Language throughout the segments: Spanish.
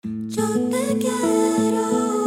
Yo te quiero.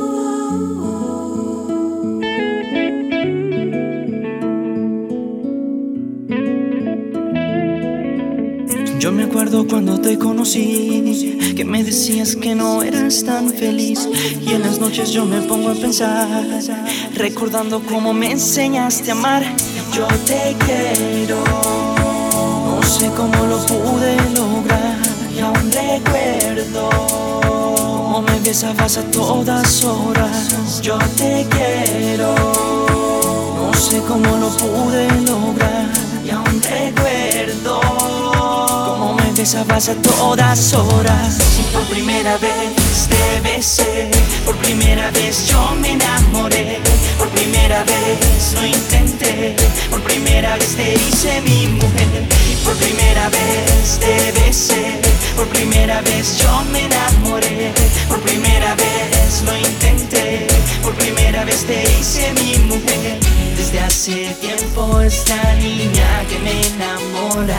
Yo me acuerdo cuando te conocí, que me decías que no eras tan feliz. Y en las noches yo me pongo a pensar, recordando cómo me enseñaste a amar. Yo te quiero, no sé cómo lo pude lograr. Y aún recuerdo cómo me besabas a todas horas. Yo te quiero, no sé cómo lo pude lograr. Y aún recuerdo cómo me besabas a todas horas. Y por primera vez te besé, por primera vez yo me enamoré, por primera vez lo intenté, por primera vez te hice mi mujer. Y por primera vez te besé, por primera vez yo me enamoré, por primera vez lo intenté, por primera vez te hice mi mujer. Desde hace tiempo esta niña que me enamora,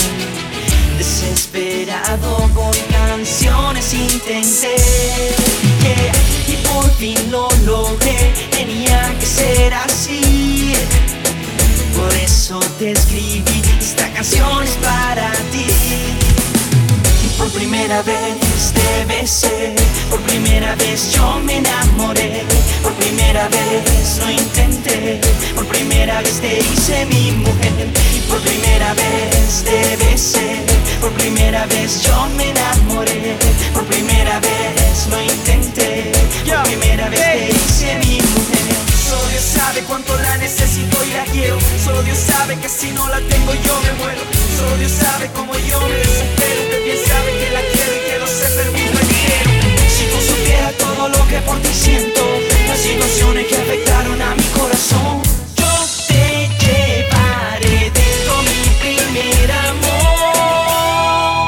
desesperado con canciones intenté, y por fin lo logré, tenía que ser así. Por eso te escribí, esta canción es para ti. Y por primera vez te besé, por primera vez yo me enamoré, por primera vez lo intenté, por primera vez te hice mi mujer. Y por primera vez te besé, por primera vez yo me enamoré, por primera vez lo intenté, por primera vez te hice mi mujer. Solo Dios sabe cuánto la necesito y la quiero. Solo Dios sabe que si no la tengo yo me muero. Solo Dios sabe cómo yo me desespero. Usted bien sabe que la quiero y que no se permito entero. Si tú supieras todo lo que por ti siento, las situaciones que afectaron a mi corazón, yo te llevaré dentro mi primer amor.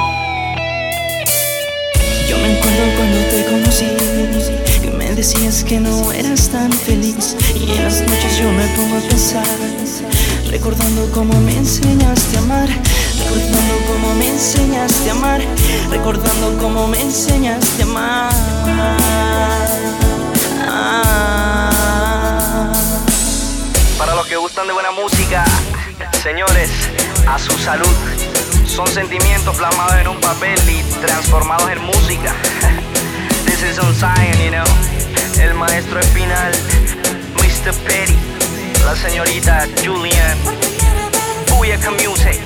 Yo me acuerdo cuando te conocí, que me decías que no eras tan feliz. Y en las noches yo me pongo a pensar, recordando cómo me enseñaste a amar, recordando cómo me enseñaste a amar, recordando cómo me enseñaste a amar. Para los que gustan de buena música, señores, a su salud. Son sentimientos plasmados en un papel y transformados en música. This is on Zion, you know. El maestro Espinal, Mr. Petty, la señorita Julian, Booyaka Music.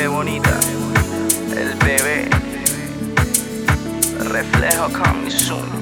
El bebé, reflejo coming soon.